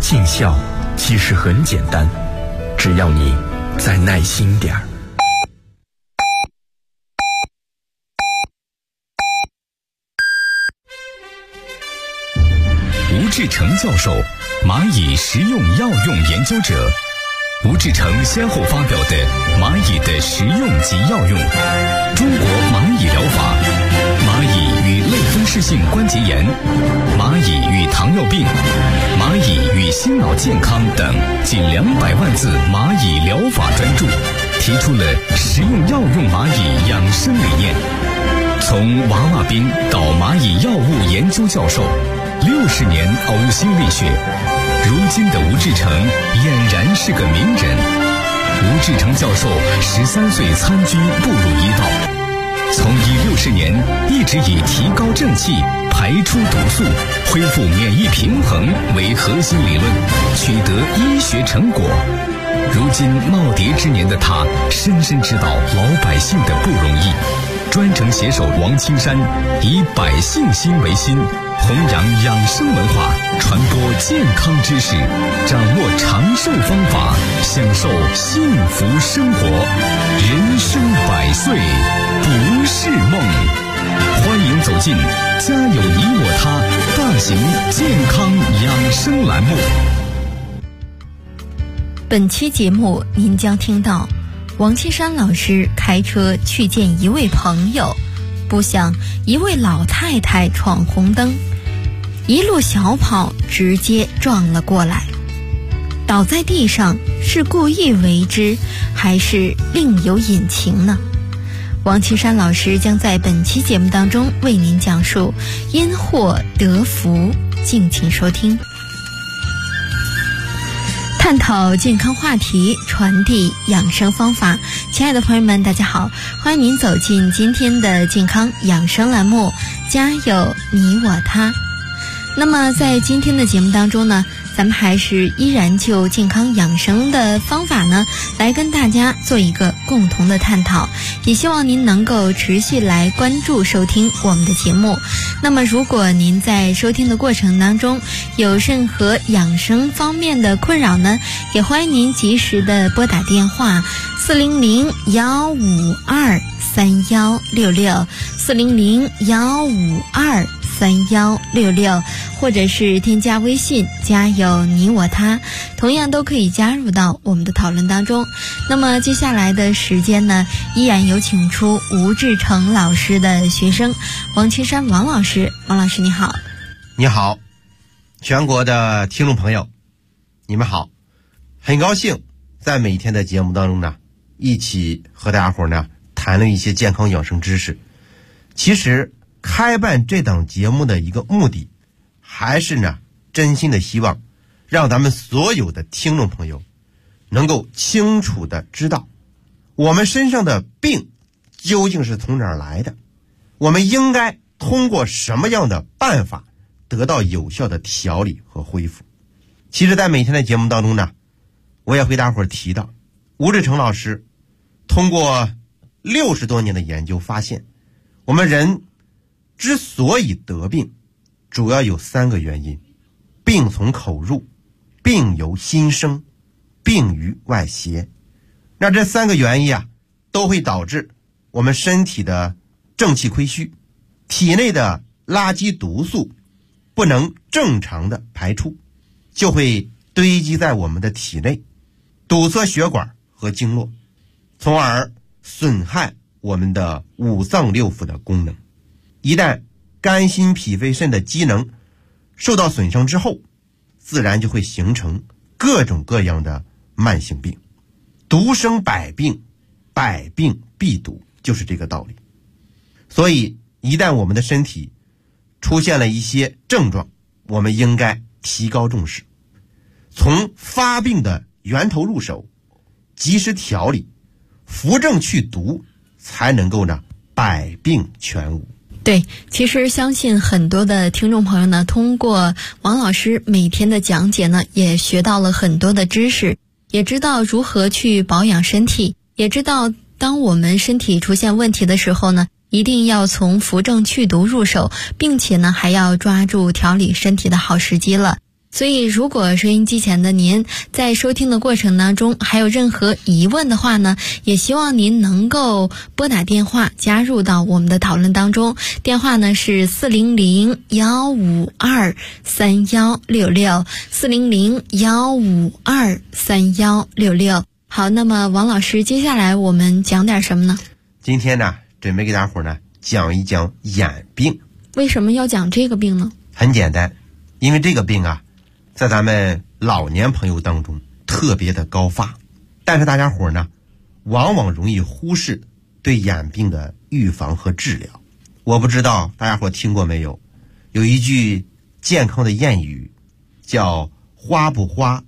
尽孝其实很简单，只要你再耐心点儿。 吴志成教授，蚂蚁食用药用研究者。吴志成先后发表的《蚂蚁的食用及药用》、《中国蚂蚁疗法》、《蚂蚁与类风湿性关节炎》、《蚂蚁与糖尿病》、《蚂蚁与心脑健康》等近200万字蚂蚁疗法专著，提出了食用药用蚂蚁养生理念。从娃娃兵到蚂蚁药物研究教授，60年呕心沥血，如今的吴志成俨然是个名人。吴志成教授13岁参军步入医道，从医60年一直以提高正气、排出毒素、恢复免疫平衡为核心理论，取得医学成果。如今耄耋之年的他，深深知道老百姓的不容易。专程携手王青山，以百姓心为心，弘扬养生文化，传播健康知识，掌握长寿方法，享受幸福生活。人生100岁不是梦。欢迎走进家有你我他大型健康养生栏目。 本期节目您将听到王青山老师开车去见一位朋友，不想一位老太太闯红灯，一路小跑直接撞了过来，倒在地上是故意为之，还是另有隐情呢？王青山老师将在本期节目当中为您讲述，因祸得福，敬请收听。探讨健康话题，传递养生方法。亲爱的朋友们，大家好，欢迎您走进今天的健康养生栏目，家有你我他。那么在今天的节目当中呢，咱们还是依然就健康养生的方法呢，来跟大家做一个共同的探讨，也希望您能够持续来关注收听我们的节目。那么如果您在收听的过程当中有任何养生方面的困扰呢，也欢迎您及时的拨打电话400-152-3166 400-152-3166，或者是添加微信家有你我他，同样都可以加入到我们的讨论当中。那么接下来的时间呢，依然有请出吴志成老师的学生王青山王老师。王老师你好。 你好，全国的听众朋友你们好，很高兴在每天的节目当中呢，一起和大家伙呢谈论一些健康养生知识。其实开办这档节目的一个目的，还是呢真心的希望让咱们所有的听众朋友能够清楚的知道我们身上的病究竟是从哪儿来的，我们应该通过什么样的办法得到有效的调理和恢复。其实在每天的节目当中呢，我也和大伙儿提到，吴志成老师通过60多年的研究发现，我们人之所以得病，主要有3个原因：病从口入，病由心生，病于外邪。那这3个原因啊，都会导致我们身体的正气亏虚，体内的垃圾毒素不能正常的排出，就会堆积在我们的体内，堵塞血管和经络，从而损害我们的五脏六腑的功能。一旦肝心脾肺肾的机能受到损伤之后，自然就会形成各种各样的慢性病。毒生百病，百病必毒，就是这个道理。所以一旦我们的身体出现了一些症状，我们应该提高重视，从发病的源头入手，及时调理，扶正去毒，才能够呢百病全无。 对，其实相信很多的听众朋友呢，通过王老师每天的讲解呢，也学到了很多的知识，也知道如何去保养身体，也知道当我们身体出现问题的时候呢，一定要从扶正去毒入手，并且呢还要抓住调理身体的好时机了。 所以如果收音机前的您在收听的过程当中还有任何疑问的话呢，也希望您能够拨打电话加入到我们的讨论当中。电话呢是400-152-3166 400-152-3166。好，那么王老师，接下来我们讲点什么呢？ 今天呢，准备给大伙呢讲一讲眼病。 为什么要讲这个病呢？ 很简单，因为这个病啊，在咱们老年朋友当中特别的高发，但是大家伙呢，往往容易忽视对眼病的预防和治疗。我不知道大家伙听过没有，有一句健康的谚语叫花不花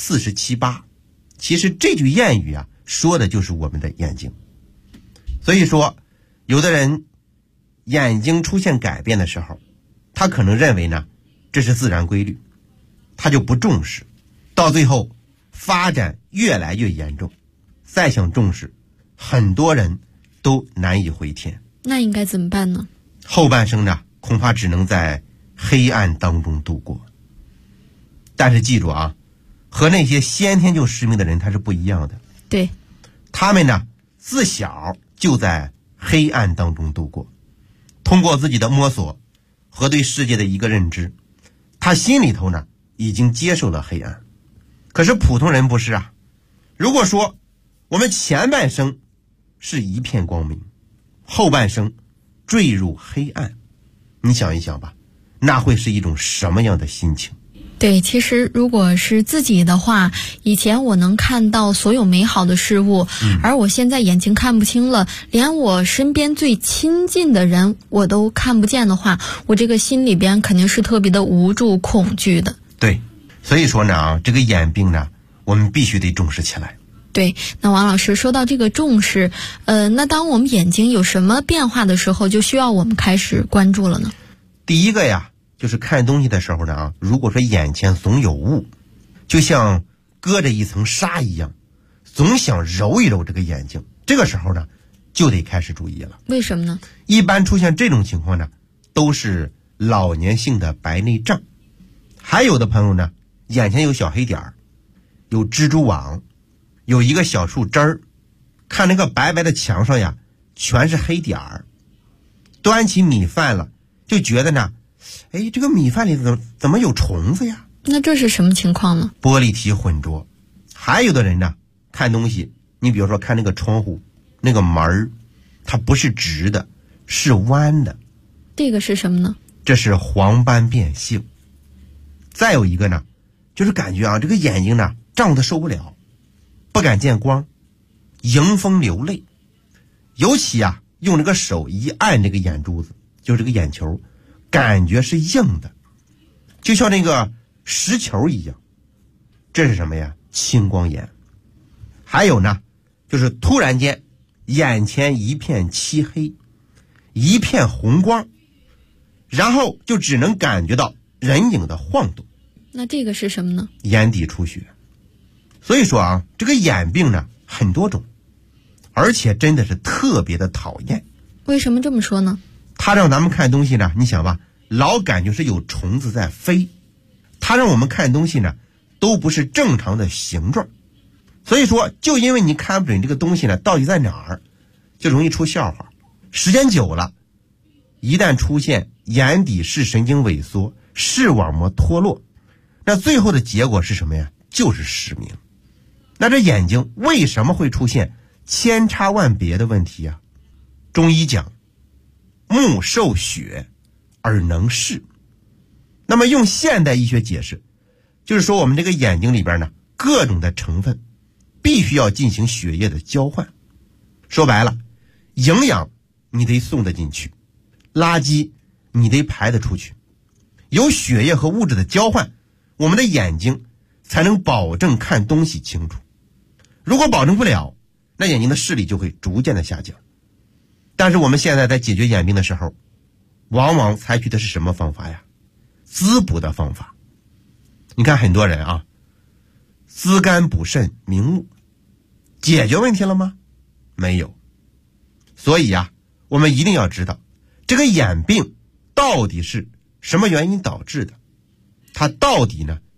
47疤。其实这句谚语啊，说的就是我们的眼睛。所以说，有的人眼睛出现改变的时候，他可能认为呢，这是自然规律，他就不重视，到最后发展越来越严重，再想重视，很多人都难以回天。 那应该怎么办呢？ 后半生呢，恐怕只能在黑暗当中度过。但是记住啊，和那些先天就失明的人他是不一样的。 对， 他们呢，自小就在黑暗当中度过，通过自己的摸索和对世界的一个认知，他心里头呢已经接受了黑暗。可是普通人不是啊。如果说我们前半生是一片光明，后半生坠入黑暗，你想一想吧，那会是一种什么样的心情？ 对，其实如果是自己的话，以前我能看到所有美好的事物，而我现在眼睛看不清了，连我身边最亲近的人我都看不见的话，我这个心里边肯定是特别的无助恐惧的。 对，所以说呢，这个眼病呢，我们必须得重视起来。 对，那王老师说到这个重视，那当我们眼睛有什么变化的时候，就需要我们开始关注了呢？ 第一个呀，就是看东西的时候呢，如果说眼前总有雾，就像搁着一层纱一样，总想揉一揉这个眼睛，这个时候呢，就得开始注意了。 为什么呢？ 一般出现这种情况呢，都是老年性的白内障。还有的朋友呢，眼前有小黑点儿，有蜘蛛网，有一个小树枝儿，看那个白白的墙上呀，全是黑点儿。端起米饭了，就觉得呢，哎，这个米饭里怎么有虫子呀？ 那这是什么情况呢？ 玻璃体混浊。还有的人呢，看东西，你比如说看那个窗户，那个门儿，它不是直的，是弯的。 这个是什么呢？ 这是黄斑变性。再有一个呢，就是感觉啊，这个眼睛呢胀得受不了，不敢见光，迎风流泪。尤其啊，用这个手一按这个眼珠子，就这个眼球，感觉是硬的，就像那个石球一样。这是什么呀？青光眼。还有呢，就是突然间眼前一片漆黑，一片红光，然后就只能感觉到人影的晃动。 那这个是什么呢？ 眼底出血。所以说啊，这个眼病呢很多种，而且真的是特别的讨厌。 为什么这么说呢？ 它让咱们看东西呢，你想吧，老感觉是有虫子在飞，它让我们看东西呢都不是正常的形状。所以说，就因为你看不准这个东西呢到底在哪儿，就容易出笑话。时间久了，一旦出现眼底视神经萎缩、视网膜脱落，那最后的结果是什么呀？就是失明。那这眼睛为什么会出现千差万别的问题啊？中医讲，目受血，耳能视。那么用现代医学解释，就是说我们这个眼睛里边呢，各种的成分必须要进行血液的交换。说白了，营养你得送得进去，垃圾你得排得出去。有血液和物质的交换，我们的眼睛才能保证看东西清楚。如果保证不了，那眼睛的视力就会逐渐的下降。但是我们现在在解决眼病的时候，往往采取的是什么方法呀？滋补的方法。你看很多人啊，滋肝补肾明目，解决问题了吗？没有。所以啊，我们一定要知道这个眼病到底是什么原因导致的，它到底呢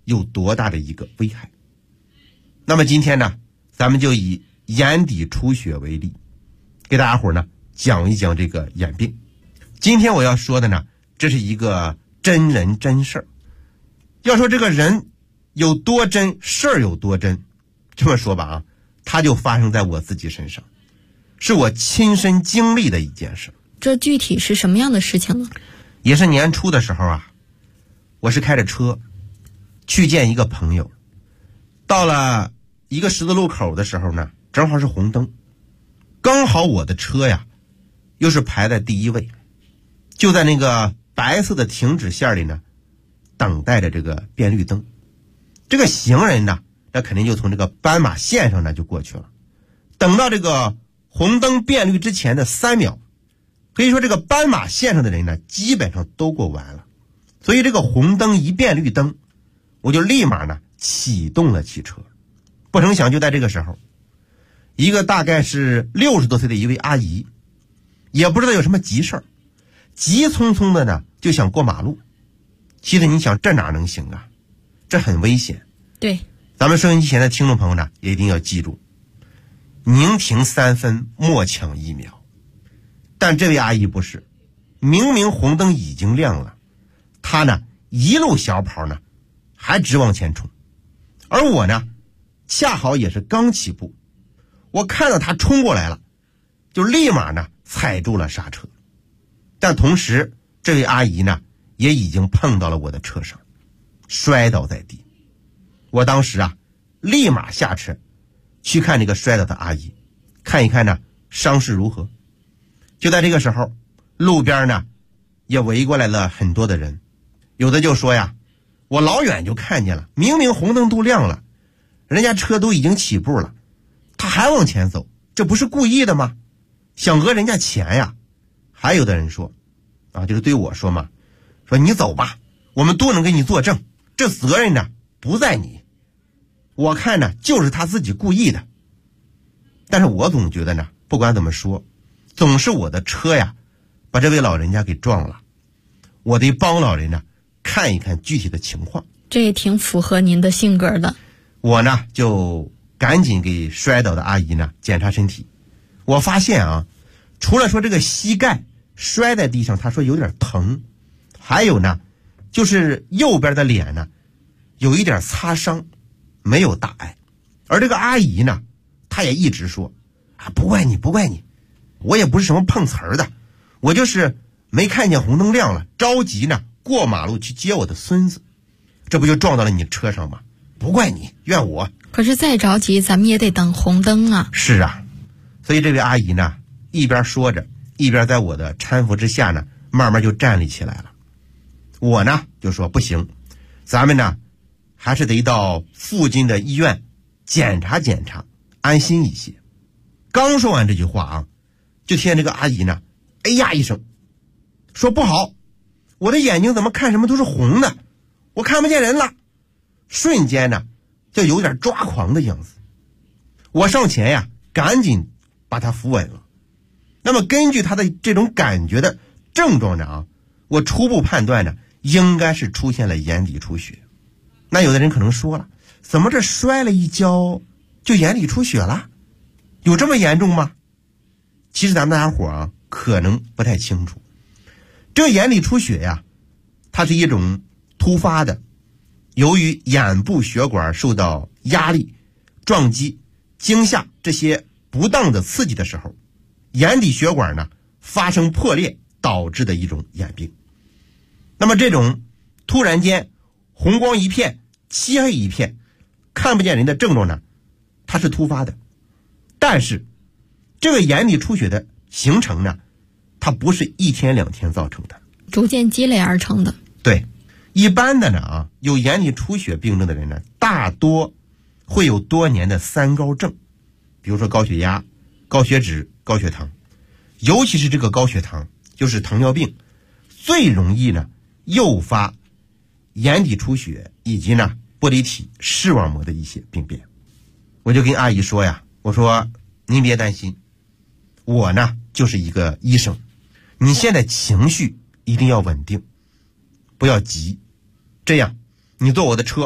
有多大的一个危害。那么今天呢，咱们就以眼底出血为例，给大家伙呢讲一讲这个眼病。今天我要说的呢，这是一个真人真事儿。要说这个人有多真，事儿有多真，这么说吧啊，它就发生在我自己身上，是我亲身经历的一件事。 这具体是什么样的事情呢？ 也是年初的时候啊，我是开着车去见一个朋友，到了一个十字路口的时候呢，正好是红灯，刚好我的车呀又是排在第一位，就在那个白色的停止线里呢，等待着这个变绿灯。这个行人呢，那肯定就从这个斑马线上呢就过去了。等到这个红灯变绿之前的3秒，可以说这个斑马线上的人呢基本上都过完了。所以这个红灯一变绿灯，我就立马呢启动了汽车。不成想就在这个时候，一个大概是60多岁的一位阿姨，也不知道有什么急事儿，急匆匆的呢就想过马路。其实你想，这哪能行啊，这很危险。 对， 咱们收音机前的听众朋友呢也一定要记住，宁停3分莫抢1秒。但这位阿姨不是，明明红灯已经亮了，她呢一路小跑呢还直往前冲。而我呢恰好也是刚起步，我看到她冲过来了，就立马呢踩住了刹车。但同时这位阿姨呢也已经碰到了我的车上，摔倒在地。我当时啊立马下车去看这个摔倒的阿姨，看一看呢伤势如何。就在这个时候，路边呢也围过来了很多的人，有的就说呀，我老远就看见了，明明红灯都亮了，人家车都已经起步了，他还往前走，这不是故意的吗？想讹人家钱呀。还有的人说啊，就是对我说嘛，说你走吧，我们都能给你作证，这责任呢不在你。我看呢就是他自己故意的。但是我总觉得呢，不管怎么说，总是我的车呀把这位老人家给撞了，我得帮老人呢看一看具体的情况。 这也挺符合您的性格的。 我呢就赶紧给摔倒的阿姨呢检查身体。我发现啊，除了说这个膝盖摔在地上他说有点疼，还有呢就是右边的脸呢有一点擦伤，没有大碍。而这个阿姨呢，她也一直说啊，不怪你不怪你，我也不是什么碰瓷儿的，我就是没看见红灯亮了，着急呢过马路去接我的孙子，这不就撞到了你车上吗？不怪你，怨我。 可是再着急咱们也得等红灯啊。 是啊，所以这位阿姨呢一边说着，一边在我的搀扶之下呢慢慢就站立起来了。我呢就说不行，咱们呢还是得到附近的医院检查检查，安心一些。刚说完这句话啊，就听见这个阿姨呢哎呀一声，说不好，我的眼睛怎么看什么都是红的，我看不见人了。瞬间呢就有点抓狂的样子。我上前呀赶紧把她扶稳了。那么根据她的这种感觉的症状呢啊，我初步判断呢应该是出现了眼底出血。那有的人可能说了，怎么这摔了一跤就眼底出血了？有这么严重吗？其实咱们大家伙啊可能不太清楚，这个眼底出血呀，它是一种突发的，由于眼部血管受到压力、撞击、惊吓这些不当的刺激的时候，眼底血管呢发生破裂导致的一种眼病。那么这种突然间红光一片、漆黑一片、看不见人的症状呢，它是突发的。但是这个眼底出血的形成呢，它不是1天2天造成的， 逐渐积累而成的。 对，一般的呢啊，有眼底出血病症的人呢，大多会有多年的3高症，比如说高血压、高血脂、高血糖。尤其是这个高血糖，就是糖尿病，最容易呢诱发眼底出血以及呢玻璃体视网膜的一些病变。我就跟阿姨说呀，我说您别担心，我呢就是一个医生，你现在情绪一定要稳定，不要急，这样你坐我的车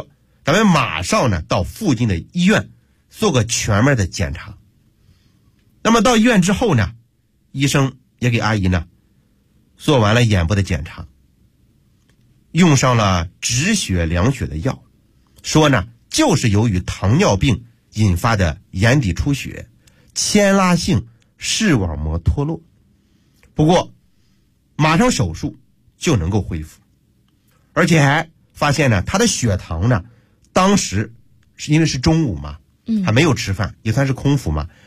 咱们马上呢到附近的医院做个全面的检查。那么到医院之后呢，医生也给阿姨呢做完了眼部的检查，用上了止血凉血的药，说呢就是由于糖尿病引发的眼底出血、牵拉性视网膜脱落。不过马上手术就能够恢复，而且还发现呢他的血糖呢当时是因为是中午嘛，还没有吃饭，也算是空腹嘛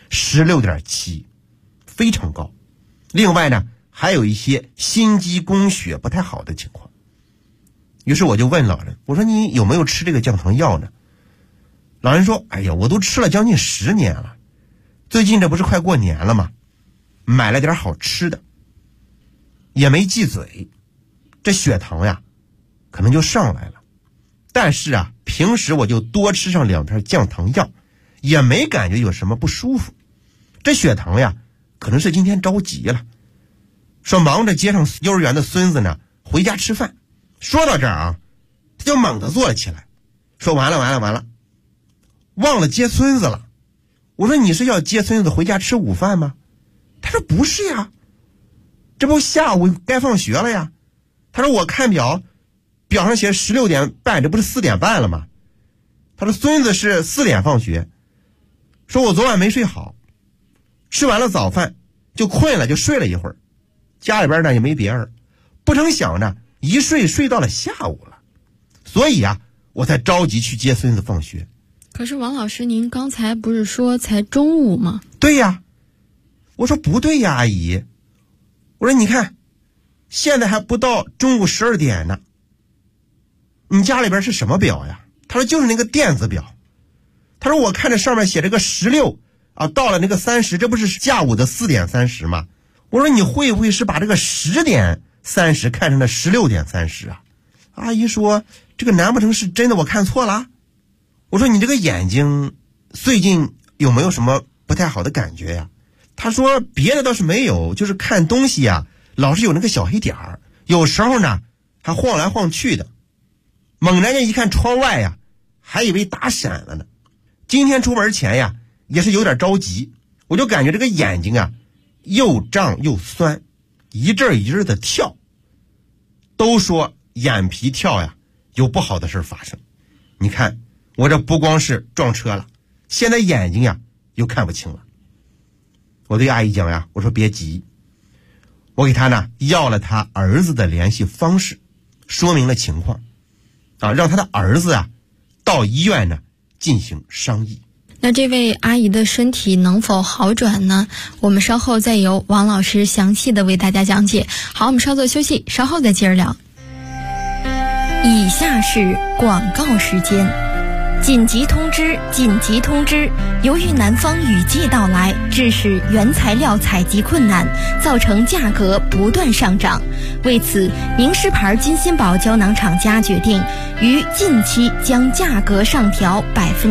，16.7，非常高。另外呢还有一些心肌供血不太好的情况。于是我就问老人，我说你有没有吃这个降糖药呢？老人说，哎呀，我都吃了将近10年了，最近这不是快过年了吗？买了点好吃的，也没忌嘴，这血糖呀可能就上来了。但是啊平时我就多吃上2片降糖药，也没感觉有什么不舒服。这血糖呀可能是今天着急了，说忙着接上幼儿园的孙子呢回家吃饭。说到这儿啊，他就猛地坐了起来，说完了，忘了接孙子了。我说你是要接孙子回家吃午饭吗？他说不是呀，这不下午该放学了呀。他说我看表上写16点半，这不是4点半了吗？他说孙子是4点放学，说我昨晚没睡好，吃完了早饭就困了，就睡了一会儿，家里边呢也没别人，不成想呢一睡到了下午了，所以啊我才着急去接孙子放学。 可是王老师，您刚才不是说才中午吗？ 对呀，我说不对呀，阿姨，我说你看现在还不到中午12点呢，你家里边是什么表呀？他说就是那个电子表。他说我看着上面写着个16啊，到了那个30，这不是下午的4点30吗？我说你会不会是把这个10点30看成了16点30啊？阿姨说这个难不成是真的我看错了？我说你这个眼睛最近有没有什么不太好的感觉呀？他说别的倒是没有，就是看东西呀老是有那个小黑点儿，有时候呢还晃来晃去的。猛然间一看窗外呀，还以为打闪了呢。今天出门前呀也是有点着急，我就感觉这个眼睛啊又胀又酸，一阵一阵的跳。都说眼皮跳呀有不好的事发生，你看我这不光是撞车了，现在眼睛呀又看不清了。我对阿姨讲呀，我说别急，我给他呢要了他儿子的联系方式，说明了情况啊，让他的儿子啊到医院呢进行商议。 那这位阿姨的身体能否好转呢？我们稍后再由王老师详细的为大家讲解。好，我们稍作休息，稍后再接着聊。以下是广告时间。紧急通知！由于南方雨季到来，致使原材料采集困难，造成价格不断上涨。为此，名仕牌金鑫宝胶囊厂家决定于近期将价格上调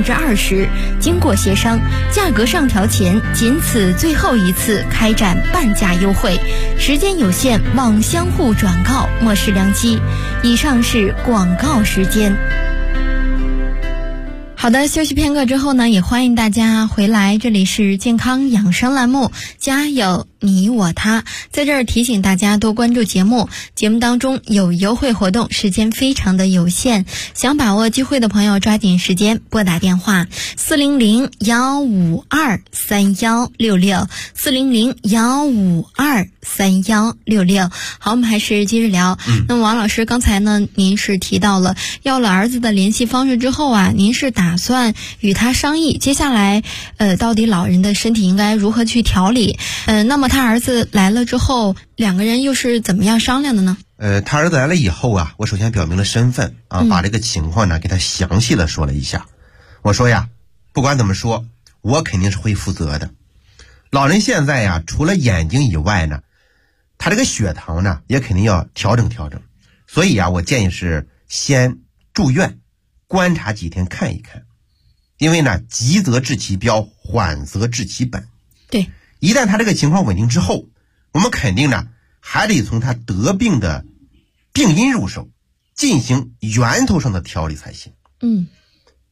20%。经过协商，价格上调前仅此最后一次开展半价优惠，时间有限，望相互转告，莫视良机。以上是广告时间。好的，休息片刻之后呢，也欢迎大家回来，这里是健康养生栏目，家有你我他。在这儿提醒大家多关注节目，节目当中有优惠活动，时间非常的有限，想把握机会的朋友抓紧时间拨打电话400-152-3166 400-152-3166。好，我们还是接着聊。那么王老师，刚才呢您是提到了要了儿子的联系方式之后啊，您是打算与他商议接下来到底老人的身体应该如何去调理。那么他儿子来了之后，两个人又是怎么样商量的呢？ 他儿子来了以后啊，我首先表明了身份啊，把这个情况呢给他详细的说了一下。我说呀，不管怎么说，我肯定是会负责的。老人现在呀，除了眼睛以外呢，他这个血糖呢也肯定要调整调整。所以啊，我建议是先住院观察几天看一看。因为呢，急则治其标，缓则治其本。 对， 一旦他这个情况稳定之后，我们肯定呢还得从他得病的病因入手，进行源头上的调理才行。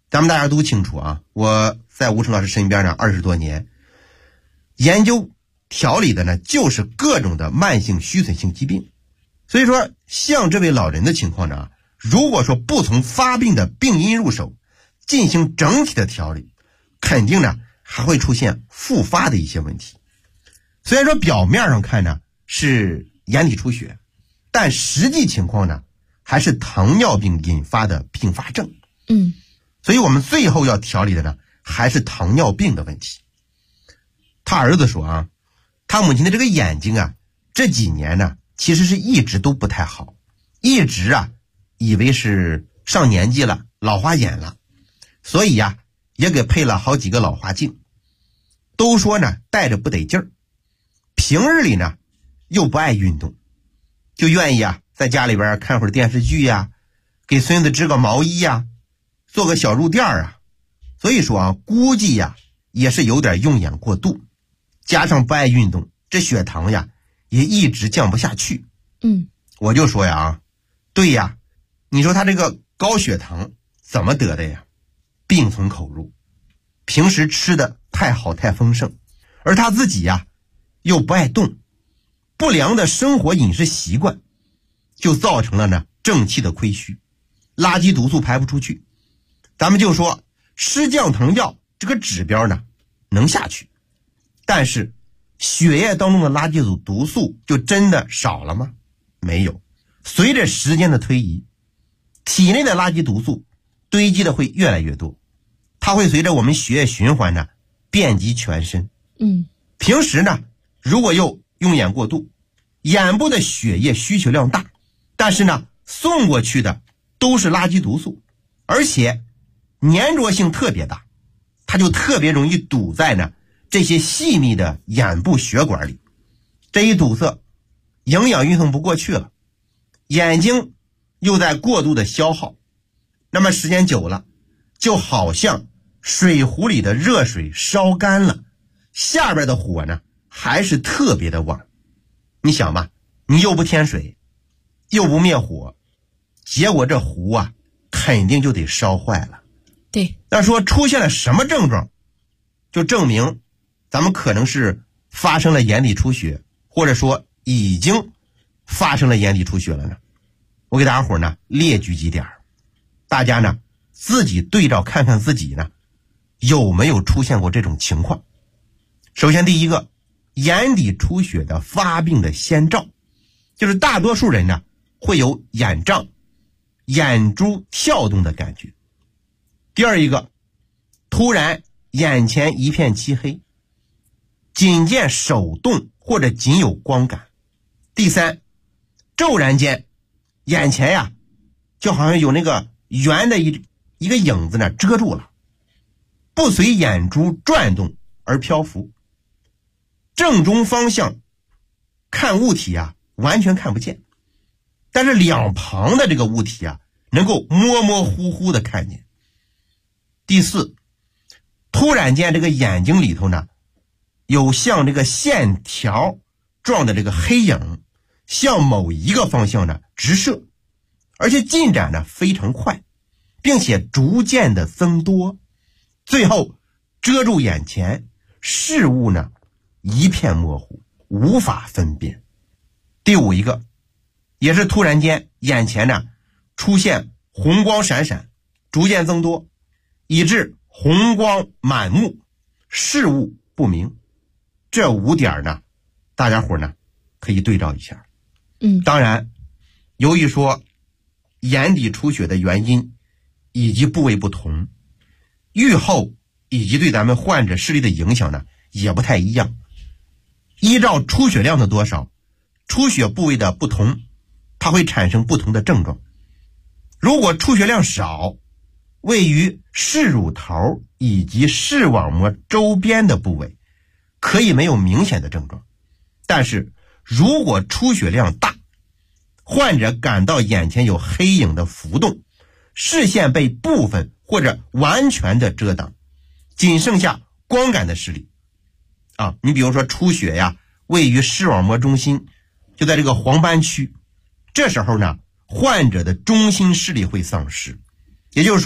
咱们大家都清楚啊，我在吴成老师身边呢20多年，研究调理的呢就是各种的慢性虚损性疾病。所以说像这位老人的情况呢，如果说不从发病的病因入手进行整体的调理，肯定呢还会出现复发的一些问题。虽然说表面上看呢是眼底出血，但实际情况呢还是糖尿病引发的并发症。所以我们最后要调理的呢还是糖尿病的问题。他儿子说啊，他母亲的这个眼睛啊这几年呢其实是一直都不太好，一直啊以为是上年纪了，老花眼了，所以呀也给配了好几个老花镜，都说呢戴着不得劲儿，平日里呢又不爱运动，就愿意啊在家里边看会儿电视剧呀，给孙子织个毛衣呀，做个小褥垫啊。所以说啊，估计呀也是有点用眼过度，加上不爱运动，这血糖呀也一直降不下去。我就说呀，对呀，你说他这个高血糖怎么得的呀？病从口入，平时吃的太好太丰盛，而他自己呀又不爱动，不良的生活饮食习惯就造成了呢正气的亏虚，垃圾毒素排不出去。咱们就说吃降糖药这个指标呢能下去，但是血液当中的垃圾毒素就真的少了吗？没有。随着时间的推移，体内的垃圾毒素堆积的会越来越多，它会随着我们血液循环呢遍及全身。平时呢如果又用眼过度，眼部的血液需求量大，但是呢送过去的都是垃圾毒素，而且粘着性特别大，它就特别容易堵在呢这些细密的眼部血管里，这一堵塞，营养运送不过去了，眼睛又在过度的消耗，那么时间久了，就好像水壶里的热水烧干了，下边的火呢还是特别的旺。你想吧，你又不添水，又不灭火，结果这壶啊肯定就得烧坏了。 对， 那说出现了什么症状，就证明咱们可能是发生了眼底出血，或者说已经发生了眼底出血了呢？我给大家伙呢列举几点，大家呢自己对照看看自己呢有没有出现过这种情况。首先第一个，眼底出血的发病的先兆，就是大多数人呢会有眼胀、眼珠跳动的感觉。第二一个，突然眼前一片漆黑，仅见手动或者仅有光感。第三，骤然间眼前呀就好像有那个圆的一个影子呢遮住了，不随眼珠转动而漂浮，正中方向看物体啊完全看不见，但是两旁的这个物体啊能够模模糊糊的看见。第四，突然间这个眼睛里头呢有像这个线条状的这个黑影向某一个方向呢直射，而且进展呢非常快，并且逐渐的增多，最后遮住眼前，事物呢一片模糊，无法分辨。第五一个，也是突然间眼前呢出现红光闪闪，逐渐增多，以致红光满目，事物不明。这5点呢大家伙呢可以对照一下。当然由于说眼底出血的原因以及部位不同，预后以及对咱们患者视力的影响呢也不太一样。依照出血量的多少，出血部位的不同，它会产生不同的症状。如果出血量少，位于视乳头以及视网膜周边的部位可以没有明显的症状，但是如果出血量大，患者感到眼前有黑影的浮动，视线被部分或者完全的遮挡，仅剩下光感的视力啊，你比如说出血呀，位于视网膜中心，就在这个黄斑区，这时候呢患者的中心视力会丧失，也就是说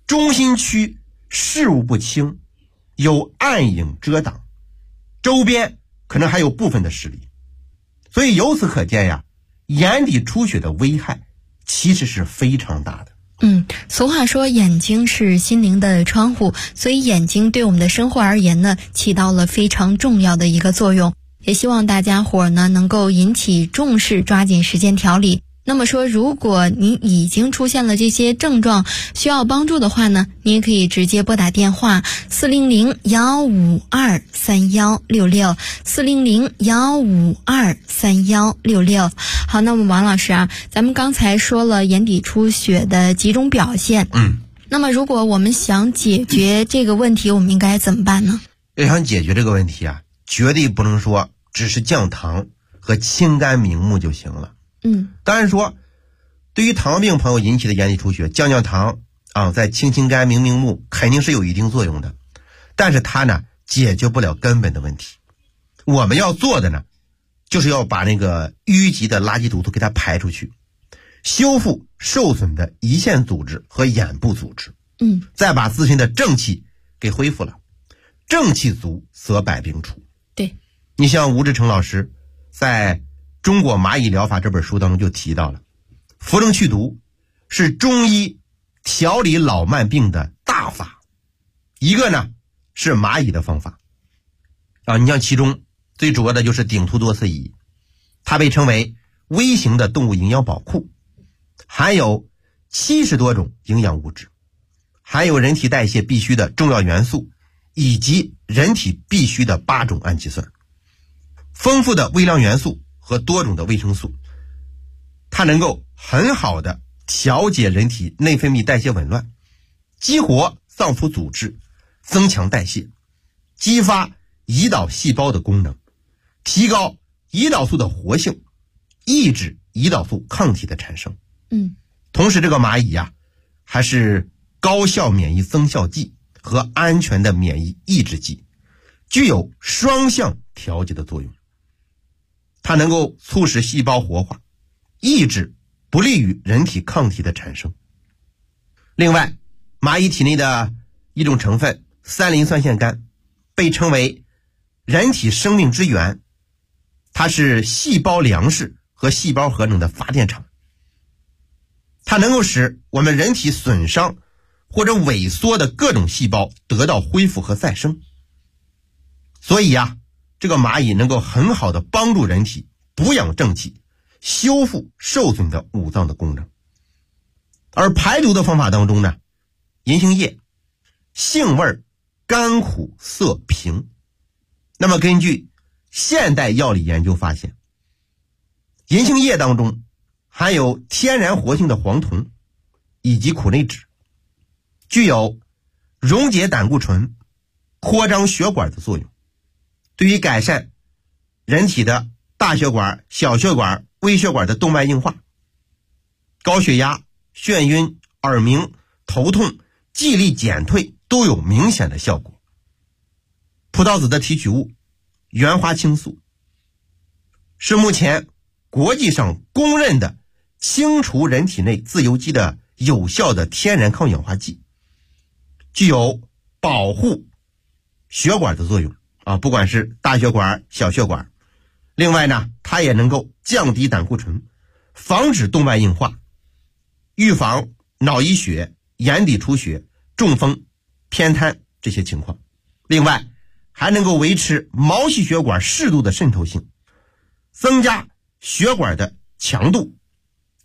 中心区事物不清，有暗影遮挡，周边可能还有部分的视力。所以由此可见呀，眼底出血的危害其实是非常大的。 俗话说眼睛是心灵的窗户，所以眼睛对我们的生活而言呢，起到了非常重要的一个作用。也希望大家伙呢能够引起重视，抓紧时间调理。那么说，如果您已经出现了这些症状，需要帮助的话呢，您也可以直接拨打电话400-152-3166 400-152-3166。好，那么王老师啊，咱们刚才说了眼底出血的几种表现，那么如果我们想解决这个问题，我们应该怎么办呢？ 要想解决这个问题啊，绝对不能说只是降糖和清肝明目就行了。当然说，对于糖尿病朋友引起的眼底出血，降糖啊，在清肝明目肯定是有一定作用的，但是它呢解决不了根本的问题。我们要做的呢，就是要把那个淤积的垃圾毒素给它排出去，修复受损的胰腺组织和眼部组织，再把自身的正气给恢复了。正气足则百病除。 对， 你像吴志成老师在中国蚂蚁疗法这本书当中就提到了，扶正祛毒是中医调理老慢病的大法。一个呢是蚂蚁的方法你像其中最主要的就是顶突多次蚁，它被称为微型的动物营养宝库，含有70多种营养物质，含有人体代谢必需的重要元素，以及人体必需的8种氨基酸，丰富的微量元素和多种的维生素，它能够很好的调节人体内分泌代谢紊乱，激活脏腑组织，增强代谢，激发胰岛细胞的功能，提高胰岛素的活性，抑制胰岛素抗体的产生。同时这个蚂蚁还是高效免疫增效剂和安全的免疫抑制剂，具有双向调节的作用。它能够促使细胞活化，抑制不利于人体抗体的产生。另外，蚂蚁体内的一种成分三磷酸腺苷被称为人体生命之源，它是细胞粮食和细胞核能的发电厂，它能够使我们人体损伤或者萎缩的各种细胞得到恢复和再生。所以这个蚂蚁能够很好的帮助人体补养正气，修复受损的五脏的功能。而排毒的方法当中呢，银杏叶性味甘苦涩平。那么根据现代药理研究发现，银杏叶当中含有天然活性的黄酮以及苦内酯，具有溶解胆固醇、扩张血管的作用，对于改善人体的大血管、小血管、微血管的动脉硬化、高血压、眩晕、耳鸣、头痛、记忆力减退都有明显的效果。葡萄籽的提取物原花青素是目前国际上公认的清除人体内自由基的有效的天然抗氧化剂，具有保护血管的作用不管是大血管、小血管。另外呢，它也能够降低胆固醇，防止动脉硬化，预防脑溢血、眼底出血、中风、偏瘫这些情况。另外还能够维持毛细血管适度的渗透性，增加血管的强度，